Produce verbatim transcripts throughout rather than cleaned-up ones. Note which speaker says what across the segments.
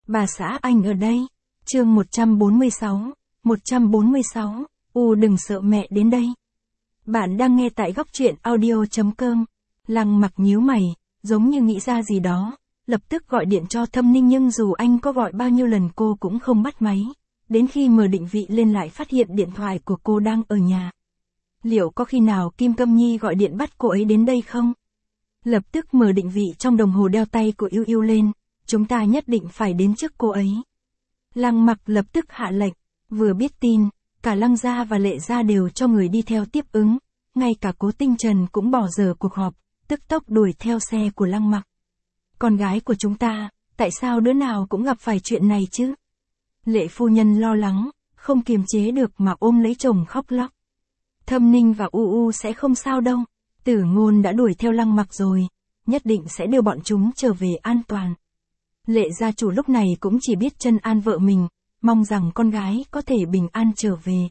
Speaker 1: Bà xã anh ở đây. Chương một trăm bốn mươi sáu. một trăm bốn mươi sáu. U đừng sợ mẹ đến đây. Bạn đang nghe tại góc truyện audio chấm com. Lăng Mặc nhíu mày, giống như nghĩ ra gì đó, lập tức gọi điện cho Thâm Ninh, nhưng dù anh có gọi bao nhiêu lần cô cũng không bắt máy. Đến khi mở định vị lên lại phát hiện điện thoại của cô đang ở nhà. Liệu có khi nào Kim Câm Nhi gọi điện bắt cô ấy đến đây không? Lập tức mở định vị trong đồng hồ đeo tay của Yêu Yêu lên, chúng ta nhất định phải đến trước cô ấy. Lăng Mặc lập tức hạ lệnh, vừa biết tin, cả Lăng gia và Lệ gia đều cho người đi theo tiếp ứng, ngay cả Cố Tinh Trần cũng bỏ dở cuộc họp, tức tốc đuổi theo xe của Lăng Mặc. Con gái của chúng ta, tại sao đứa nào cũng gặp phải chuyện này chứ? Lệ phu nhân lo lắng, không kiềm chế được mà ôm lấy chồng khóc lóc. Thâm Ninh và U U sẽ không sao đâu, Tử Ngôn đã đuổi theo Lăng Mặc rồi, nhất định sẽ đưa bọn chúng trở về an toàn. Lệ gia chủ lúc này cũng chỉ biết trấn an vợ mình, mong rằng con gái có thể bình an trở về.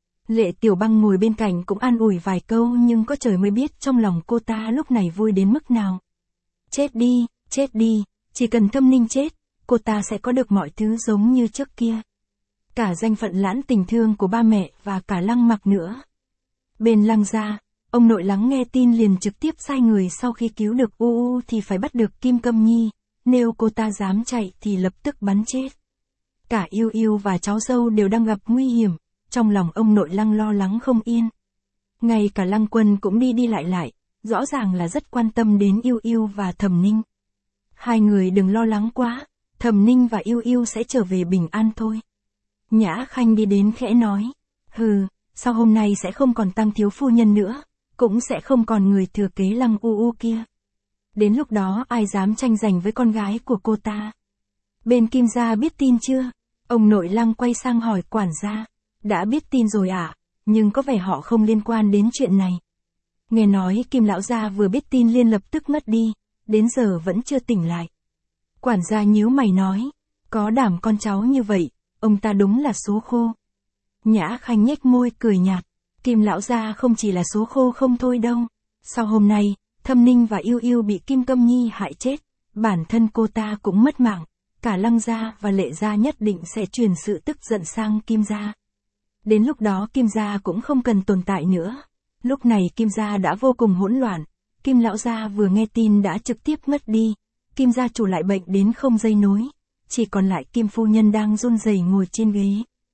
Speaker 1: Lệ Tiểu Băng ngồi bên cạnh cũng an ủi vài câu, nhưng có trời mới biết trong lòng cô ta lúc này vui đến mức nào. Chết đi, chết đi, chỉ cần Thâm Ninh chết, cô ta sẽ có được mọi thứ giống như trước kia. Cả danh phận lãn tình thương của ba mẹ và cả Lăng Mặc nữa. Bên Lăng gia, ông nội lắng nghe tin liền trực tiếp sai người sau khi cứu được U U thì phải bắt được Kim Câm Nhi, nếu cô ta dám chạy thì lập tức bắn chết. Cả Yêu Yêu và cháu dâu đều đang gặp nguy hiểm, trong lòng ông nội Lăng lo lắng không yên. Ngay cả Lăng Quân cũng đi đi lại lại, rõ ràng là rất quan tâm đến Yêu Yêu và Thẩm Ninh. Hai người đừng lo lắng quá, Thẩm Ninh và Yêu Yêu sẽ trở về bình an thôi. Nhã Khanh đi đến khẽ nói, hừ, sau hôm nay sẽ không còn Tăng thiếu phu nhân nữa, cũng sẽ không còn người thừa kế Lăng U U kia. Đến lúc đó ai dám tranh giành với con gái của cô ta? Bên Kim gia biết tin chưa? Ông nội Lăng quay sang hỏi quản gia. Đã biết tin rồi ạ, à? Nhưng có vẻ họ không liên quan đến chuyện này. Nghe nói Kim lão gia vừa biết tin liền lập tức ngất đi, đến giờ vẫn chưa tỉnh lại. Quản gia nhíu mày nói, có đảm con cháu như vậy, ông ta đúng là số khô. Nhã Khanh nhếch môi cười nhạt, Kim lão gia không chỉ là số khô không thôi đâu. Sau hôm nay, Thâm Ninh và Yêu Yêu bị Kim Câm Nhi hại chết, bản thân cô ta cũng mất mạng, cả Lăng gia và Lệ gia nhất định sẽ truyền sự tức giận sang Kim gia. Đến lúc đó Kim gia cũng không cần tồn tại nữa. Lúc này Kim gia đã vô cùng hỗn loạn, Kim lão gia vừa nghe tin đã trực tiếp ngất đi, Kim gia chủ lại bệnh đến không dây nối, chỉ còn lại Kim phu nhân đang run rẩy ngồi trên ghế.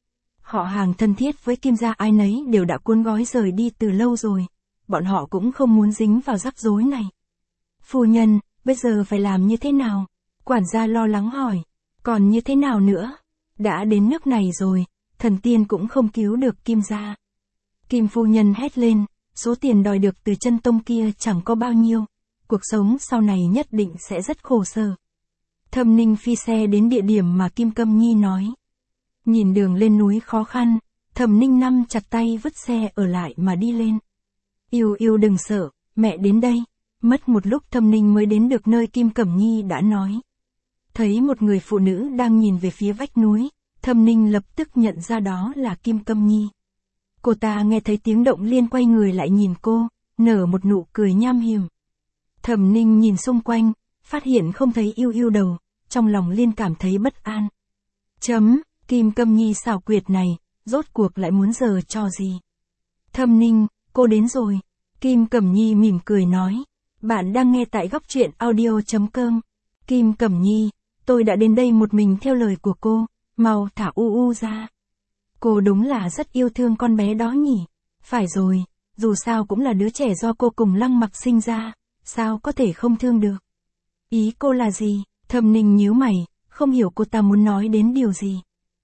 Speaker 1: Họ hàng thân thiết với Kim gia ai nấy đều đã cuốn gói rời đi từ lâu rồi, bọn họ cũng không muốn dính vào rắc rối này. Phu nhân, bây giờ phải làm như thế nào? Quản gia lo lắng hỏi, còn như thế nào nữa? Đã đến nước này rồi, thần tiên cũng không cứu được Kim gia. Kim phu nhân hét lên, số tiền đòi được từ chân tông kia chẳng có bao nhiêu, cuộc sống sau này nhất định sẽ rất khổ sở. Thâm Ninh phi xe đến địa điểm mà Kim Câm Nhi nói. Nhìn đường lên núi khó khăn, Thẩm Ninh nắm chặt tay vứt xe ở lại mà đi lên. Yêu Yêu đừng sợ, mẹ đến đây. Mất một lúc Thâm Ninh mới đến được nơi Kim Cẩm Nhi đã nói. Thấy một người phụ nữ đang nhìn về phía vách núi, Thâm Ninh lập tức nhận ra đó là Kim Câm Nhi. Cô ta nghe thấy tiếng động liền quay người lại nhìn cô, nở một nụ cười nham hiểm. Thẩm Ninh nhìn xung quanh, phát hiện không thấy Yêu Yêu đâu, trong lòng liền cảm thấy bất an. Chấm, Kim Câm Nhi xảo quyệt này, rốt cuộc lại muốn giở trò gì? Thâm Ninh, cô đến rồi. Kim Cẩm Nhi mỉm cười nói. Bạn đang nghe tại góc truyện audio chấm com. Kim Cẩm Nhi, tôi đã đến đây một mình theo lời của cô, mau thả U U ra. Cô đúng là rất yêu thương con bé đó nhỉ? Phải rồi, dù sao cũng là đứa trẻ do cô cùng Lăng Mặc sinh ra, sao có thể không thương được? Ý cô là gì? Thâm Ninh nhíu mày, không hiểu cô ta muốn nói đến điều gì.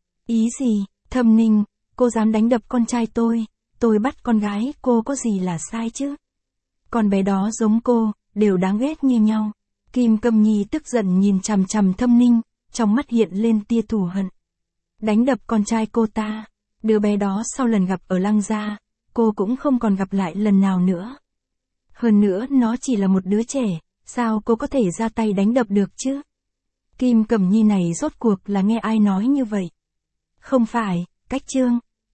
Speaker 1: Ý gì? Thâm Ninh, cô dám đánh đập con trai tôi, tôi bắt con gái cô có gì là sai chứ? Con bé đó giống cô, đều đáng ghét như nhau. Kim Câm Nhi tức giận nhìn chằm chằm Thâm Ninh, trong mắt hiện lên tia thù hận. Đánh đập con trai cô ta, đứa bé đó sau lần gặp ở Lăng gia, cô cũng không còn gặp lại lần nào nữa. Hơn nữa nó chỉ là một đứa trẻ, sao cô có thể ra tay đánh đập được chứ? Kim Cẩm Nhi này rốt cuộc là nghe ai nói như vậy? Không phải, Cách Trương,